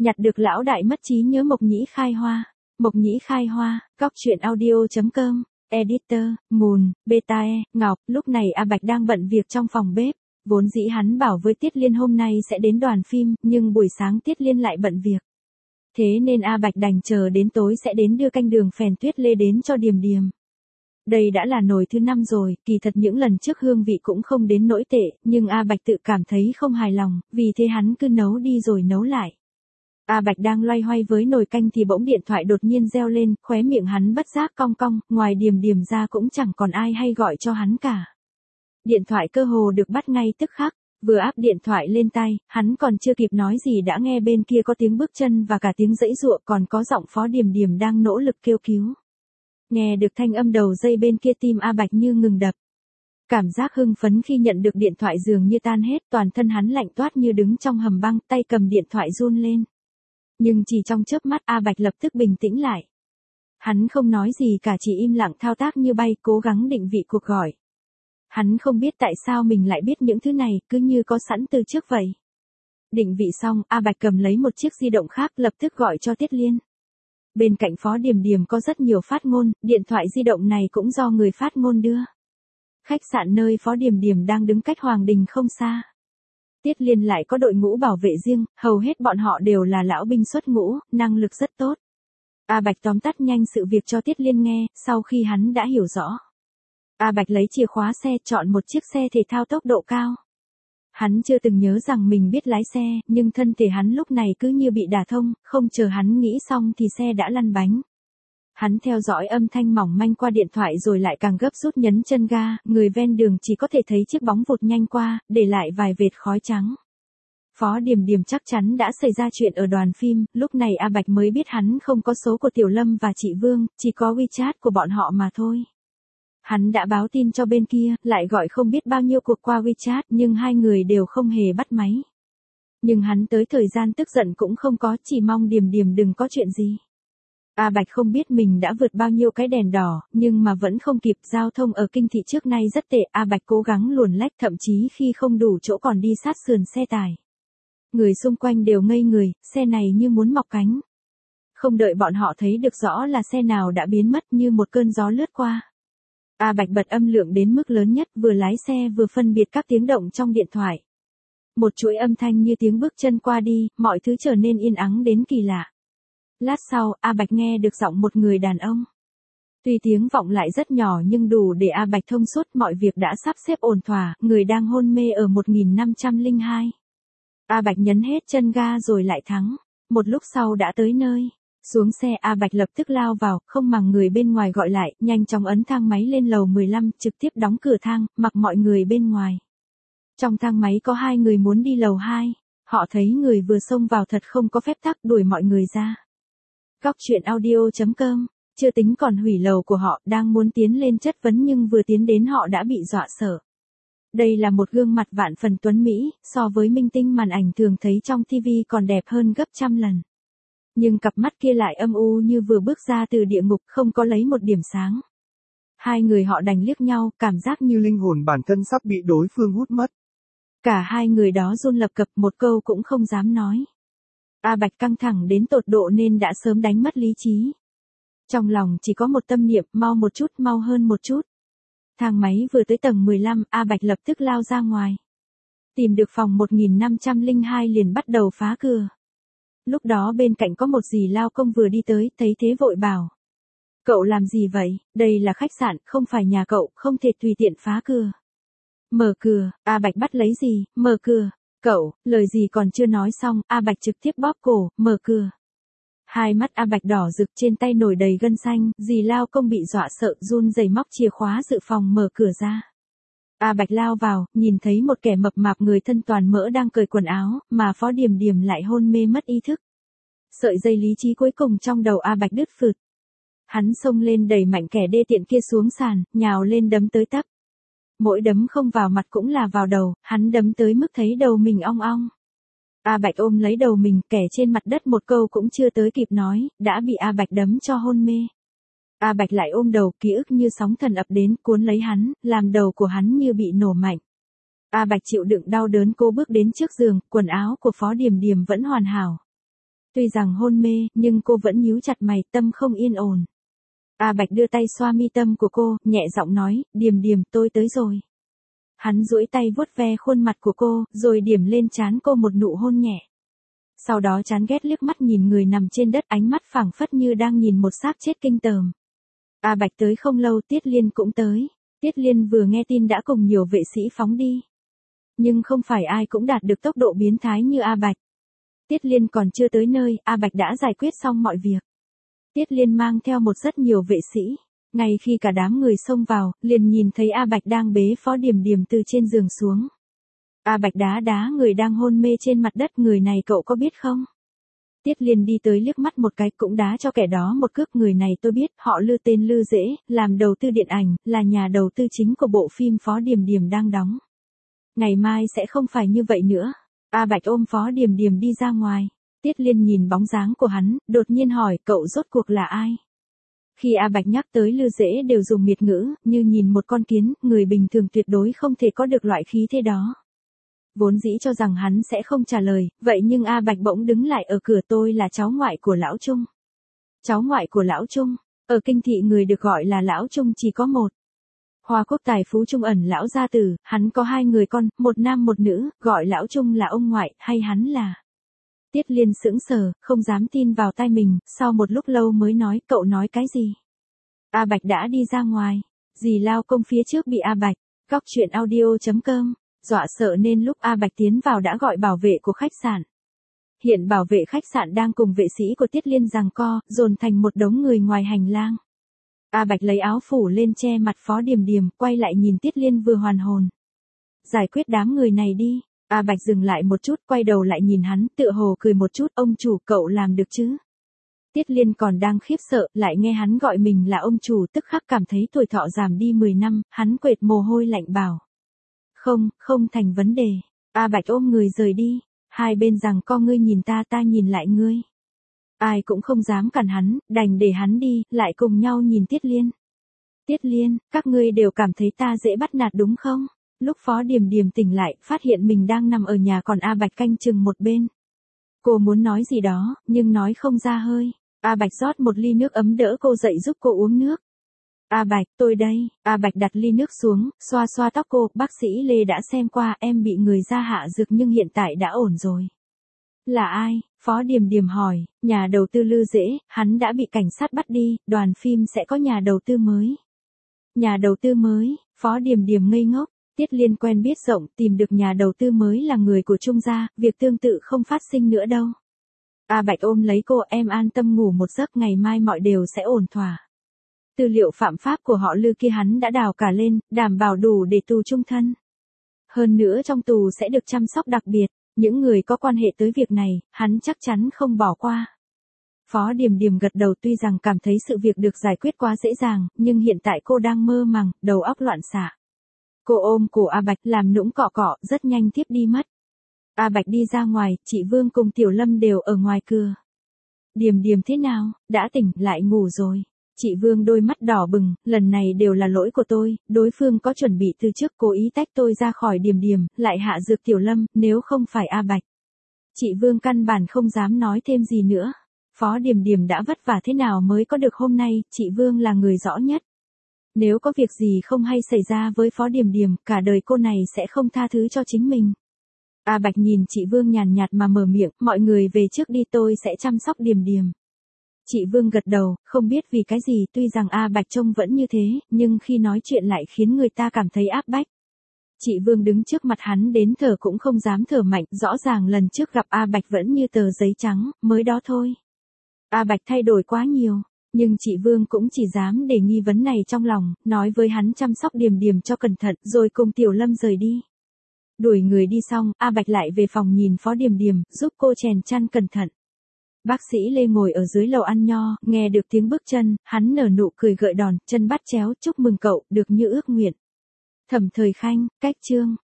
Nhặt được lão đại mất trí nhớ Mộc Nhĩ khai hoa. Mộc Nhĩ khai hoa, góc truyện audio.com, editor, Mùn, Betae, Ngọc. Lúc này A Bạch đang bận việc trong phòng bếp. Vốn dĩ hắn bảo với Tiết Liên hôm nay sẽ đến đoàn phim, nhưng buổi sáng Tiết Liên lại bận việc. Thế nên A Bạch đành chờ đến tối sẽ đến đưa canh đường phèn tuyết lê đến cho Điềm Điềm. Đây đã là nồi thứ 5 rồi, kỳ thật những lần trước hương vị cũng không đến nỗi tệ, nhưng A Bạch tự cảm thấy không hài lòng, vì thế hắn cứ nấu đi rồi nấu lại. A Bạch đang loay hoay với nồi canh thì bỗng điện thoại đột nhiên reo lên, khóe miệng hắn bất giác cong cong, ngoài Điềm Điềm ra cũng chẳng còn ai hay gọi cho hắn cả. Điện thoại cơ hồ được bắt ngay tức khắc, vừa áp điện thoại lên tai, hắn còn chưa kịp nói gì đã nghe bên kia có tiếng bước chân và cả tiếng giãy giụa, còn có giọng Phó Điềm Điềm đang nỗ lực kêu cứu. Nghe được thanh âm đầu dây bên kia tim A Bạch như ngừng đập. Cảm giác hưng phấn khi nhận được điện thoại dường như tan hết, toàn thân hắn lạnh toát như đứng trong hầm băng, tay cầm điện thoại run lên. Nhưng chỉ trong chớp mắt A Bạch lập tức bình tĩnh lại. Hắn không nói gì cả, chỉ im lặng thao tác như bay, cố gắng định vị cuộc gọi. Hắn không biết tại sao mình lại biết những thứ này, cứ như có sẵn từ trước vậy. Định vị xong, A Bạch cầm lấy một chiếc di động khác, lập tức gọi cho Tiết Liên. Bên cạnh Phó Điềm Điềm có rất nhiều phát ngôn, điện thoại di động này cũng do người phát ngôn đưa. Khách sạn nơi Phó Điềm Điềm đang đứng cách Hoàng Đình không xa. Tiết Liên lại có đội ngũ bảo vệ riêng, hầu hết bọn họ đều là lão binh xuất ngũ, năng lực rất tốt. A Bạch tóm tắt nhanh sự việc cho Tiết Liên nghe, sau khi hắn đã hiểu rõ. A Bạch lấy chìa khóa xe, chọn một chiếc xe thể thao tốc độ cao. Hắn chưa từng nhớ rằng mình biết lái xe, nhưng thân thể hắn lúc này cứ như bị đả thông, không chờ hắn nghĩ xong thì xe đã lăn bánh. Hắn theo dõi âm thanh mỏng manh qua điện thoại rồi lại càng gấp rút nhấn chân ga, người ven đường chỉ có thể thấy chiếc bóng vụt nhanh qua, để lại vài vệt khói trắng. Phó Điềm Điềm chắc chắn đã xảy ra chuyện ở đoàn phim, lúc này A Bạch mới biết hắn không có số của Tiểu Lâm và chị Vương, chỉ có WeChat của bọn họ mà thôi. Hắn đã báo tin cho bên kia, lại gọi không biết bao nhiêu cuộc qua WeChat, nhưng hai người đều không hề bắt máy. Nhưng hắn tới thời gian tức giận cũng không có, chỉ mong Điềm Điềm đừng có chuyện gì. A Bạch không biết mình đã vượt bao nhiêu cái đèn đỏ, nhưng mà vẫn không kịp, giao thông ở Kinh Thị trước nay rất tệ, A Bạch cố gắng luồn lách, thậm chí khi không đủ chỗ còn đi sát sườn xe tải. Người xung quanh đều ngây người, xe này như muốn mọc cánh. Không đợi bọn họ thấy được rõ là xe nào đã biến mất, như một cơn gió lướt qua. A Bạch bật âm lượng đến mức lớn nhất, vừa lái xe vừa phân biệt các tiếng động trong điện thoại. Một chuỗi âm thanh như tiếng bước chân qua đi, mọi thứ trở nên yên ắng đến kỳ lạ. Lát sau, A Bạch nghe được giọng một người đàn ông. Tuy tiếng vọng lại rất nhỏ nhưng đủ để A Bạch thông suốt, mọi việc đã sắp xếp ổn thỏa, người đang hôn mê ở 1502. A Bạch nhấn hết chân ga rồi lại thắng. Một lúc sau đã tới nơi. Xuống xe A Bạch lập tức lao vào, không màng người bên ngoài gọi lại, nhanh chóng ấn thang máy lên lầu 15, trực tiếp đóng cửa thang, mặc mọi người bên ngoài. Trong thang máy có hai người muốn đi lầu 2. Họ thấy người vừa xông vào thật không có phép tắc, đuổi mọi người ra. Góc truyện audio.com, chưa tính còn hủy lầu của họ, đang muốn tiến lên chất vấn nhưng vừa tiến đến họ đã bị dọa sợ. Đây là một gương mặt vạn phần tuấn Mỹ, so với minh tinh màn ảnh thường thấy trong TV còn đẹp hơn gấp trăm lần. Nhưng cặp mắt kia lại âm u như vừa bước ra từ địa ngục, không có lấy một điểm sáng. Hai người họ đành liếc nhau, cảm giác như linh hồn bản thân sắp bị đối phương hút mất. Cả hai người đó run lập cập, một câu cũng không dám nói. A Bạch căng thẳng đến tột độ nên đã sớm đánh mất lý trí. Trong lòng chỉ có một tâm niệm, mau một chút, mau hơn một chút. Thang máy vừa tới tầng 15, A Bạch lập tức lao ra ngoài. Tìm được phòng 1502 liền bắt đầu phá cửa. Lúc đó bên cạnh có một dì lao công vừa đi tới, thấy thế vội bảo. Cậu làm gì vậy, đây là khách sạn, không phải nhà cậu, không thể tùy tiện phá cửa. Mở cửa, A Bạch bắt lấy dì, mở cửa. Cậu, lời gì còn chưa nói xong, A Bạch trực tiếp bóp cổ, mở cửa. Hai mắt A Bạch đỏ rực, trên tay nổi đầy gân xanh, dì lao công bị dọa sợ, run rẩy móc chìa khóa dự phòng mở cửa ra. A Bạch lao vào, nhìn thấy một kẻ mập mạp người thân toàn mỡ đang cởi quần áo, mà Phó Điềm Điềm lại hôn mê mất ý thức. Sợi dây lý trí cuối cùng trong đầu A Bạch đứt phượt. Hắn xông lên đẩy mạnh kẻ đê tiện kia xuống sàn, nhào lên đấm tới tấp. Mỗi đấm không vào mặt cũng là vào đầu, hắn đấm tới mức thấy đầu mình ong ong. A Bạch ôm lấy đầu mình, kẻ trên mặt đất một câu cũng chưa tới kịp nói, đã bị A Bạch đấm cho hôn mê. A Bạch lại ôm đầu, ký ức như sóng thần ập đến, cuốn lấy hắn, làm đầu của hắn như bị nổ mạnh. A Bạch chịu đựng đau đớn cố bước đến trước giường, quần áo của Phó Điềm Điềm vẫn hoàn hảo. Tuy rằng hôn mê, nhưng cô vẫn nhíu chặt mày, tâm không yên ổn. A Bạch đưa tay xoa mi tâm của cô, nhẹ giọng nói, Điềm Điềm, tôi tới rồi. Hắn duỗi tay vuốt ve khuôn mặt của cô, rồi điểm lên trán cô một nụ hôn nhẹ. Sau đó chán ghét liếc mắt nhìn người nằm trên đất, ánh mắt phảng phất như đang nhìn một xác chết kinh tởm. A Bạch tới không lâu, Tiết Liên cũng tới. Tiết Liên vừa nghe tin đã cùng nhiều vệ sĩ phóng đi. Nhưng không phải ai cũng đạt được tốc độ biến thái như A Bạch. Tiết Liên còn chưa tới nơi, A Bạch đã giải quyết xong mọi việc. Tiết Liên mang theo rất nhiều vệ sĩ. Ngay khi cả đám người xông vào, liền nhìn thấy A Bạch đang bế Phó Điềm Điềm từ trên giường xuống. A Bạch đá người đang hôn mê trên mặt đất, người này cậu có biết không? Tiết Liên đi tới liếc mắt một cái, cũng đá cho kẻ đó một cước. Người này tôi biết, họ Lư, tên Lư Dễ, làm đầu tư điện ảnh, là nhà đầu tư chính của bộ phim Phó Điềm Điềm đang đóng. Ngày mai sẽ không phải như vậy nữa. A Bạch ôm Phó Điềm Điềm đi ra ngoài. Tiết Liên nhìn bóng dáng của hắn, đột nhiên hỏi, cậu rốt cuộc là ai? Khi A Bạch nhắc tới Lư Dễ đều dùng miệt ngữ, như nhìn một con kiến, người bình thường tuyệt đối không thể có được loại khí thế đó. Vốn dĩ cho rằng hắn sẽ không trả lời, vậy nhưng A Bạch bỗng đứng lại ở cửa. Tôi là cháu ngoại của Lão Trung. Cháu ngoại của Lão Trung, ở Kinh Thị người được gọi là Lão Trung chỉ có một. Hoa Quốc tài phú Trung Ẩn lão gia tử, hắn có 2 người con, một nam một nữ, gọi Lão Trung là ông ngoại, hay hắn là... Tiết Liên sững sờ, không dám tin vào tai mình, sau một lúc lâu mới nói, cậu nói cái gì? A Bạch đã đi ra ngoài. Dì lao công phía trước bị A Bạch, góc chuyện audio.com, dọa sợ nên lúc A Bạch tiến vào đã gọi bảo vệ của khách sạn. Hiện bảo vệ khách sạn đang cùng vệ sĩ của Tiết Liên giằng co, dồn thành một đống người ngoài hành lang. A Bạch lấy áo phủ lên che mặt Phó Điềm Điềm, quay lại nhìn Tiết Liên vừa hoàn hồn. Giải quyết đám người này đi. A Bạch dừng lại một chút, quay đầu lại nhìn hắn, tựa hồ cười một chút, ông chủ, cậu làm được chứ? Tiết Liên còn đang khiếp sợ, lại nghe hắn gọi mình là ông chủ, tức khắc cảm thấy tuổi thọ giảm đi 10 năm, hắn quệt mồ hôi lạnh bảo. Không thành vấn đề. A Bạch ôm người rời đi, hai bên giằng co, ngươi nhìn ta, ta nhìn lại ngươi. Ai cũng không dám cản hắn, đành để hắn đi, lại cùng nhau nhìn Tiết Liên. Tiết Liên, các ngươi đều cảm thấy ta dễ bắt nạt đúng không? Lúc Phó Điềm Điềm tỉnh lại, phát hiện mình đang nằm ở nhà, còn A Bạch canh chừng một bên. Cô muốn nói gì đó, nhưng nói không ra hơi. A Bạch rót một ly nước ấm đỡ cô dậy giúp cô uống nước. A Bạch, tôi đây. A Bạch đặt ly nước xuống, xoa xoa tóc cô, bác sĩ Lê đã xem qua, em bị người ra hạ dược nhưng hiện tại đã ổn rồi. Là ai? Phó Điềm Điềm hỏi. Nhà đầu tư Lư Dễ, hắn đã bị cảnh sát bắt đi, đoàn phim sẽ có nhà đầu tư mới. Nhà đầu tư mới? Phó Điềm Điềm ngây ngốc. Tiết Liên quen biết rộng, tìm được nhà đầu tư mới là người của Trung gia, việc tương tự không phát sinh nữa đâu. A Bạch ôm lấy cô, em an tâm ngủ một giấc, ngày mai mọi đều sẽ ổn thỏa. Tư liệu phạm pháp của họ Lư kia hắn đã đào cả lên, đảm bảo đủ để tù chung thân. Hơn nữa trong tù sẽ được chăm sóc đặc biệt, những người có quan hệ tới việc này, hắn chắc chắn không bỏ qua. Phó Điềm Điềm gật đầu, tuy rằng cảm thấy sự việc được giải quyết quá dễ dàng, nhưng hiện tại cô đang mơ màng, đầu óc loạn xạ. Cô ôm cổ A Bạch, làm nũng cọ cọ, rất nhanh tiếp đi mất. A Bạch đi ra ngoài, chị Vương cùng Tiểu Lâm đều ở ngoài cửa. Điềm Điềm thế nào, đã tỉnh, lại ngủ rồi. Chị Vương đôi mắt đỏ bừng, lần này đều là lỗi của tôi, đối phương có chuẩn bị từ trước, cố ý tách tôi ra khỏi Điềm Điềm, lại hạ dược Tiểu Lâm, nếu không phải A Bạch. Chị Vương căn bản không dám nói thêm gì nữa. Phó Điềm Điềm đã vất vả thế nào mới có được hôm nay, chị Vương là người rõ nhất. Nếu có việc gì không hay xảy ra với Phó Điềm Điềm, cả đời cô này sẽ không tha thứ cho chính mình. A Bạch nhìn chị Vương nhàn nhạt mà mở miệng, mọi người về trước đi, tôi sẽ chăm sóc Điềm Điềm. Chị Vương gật đầu, không biết vì cái gì, tuy rằng A Bạch trông vẫn như thế, nhưng khi nói chuyện lại khiến người ta cảm thấy áp bách. Chị Vương đứng trước mặt hắn đến thở cũng không dám thở mạnh, rõ ràng lần trước gặp A Bạch vẫn như tờ giấy trắng, mới đó thôi. A Bạch thay đổi quá nhiều, nhưng chị Vương cũng chỉ dám để nghi vấn này trong lòng, nói với hắn chăm sóc Điềm Điềm cho cẩn thận, rồi cùng Tiểu Lâm rời đi. Đuổi người đi xong, A Bạch lại về phòng nhìn Phó Điềm Điềm, giúp cô chèn chăn cẩn thận. Bác sĩ Lê ngồi ở dưới lầu ăn nho, nghe được tiếng bước chân, hắn nở nụ cười gợi đòn, chân bắt chéo, chúc mừng cậu, được như ước nguyện. Thẩm Thời Khanh, cách chương.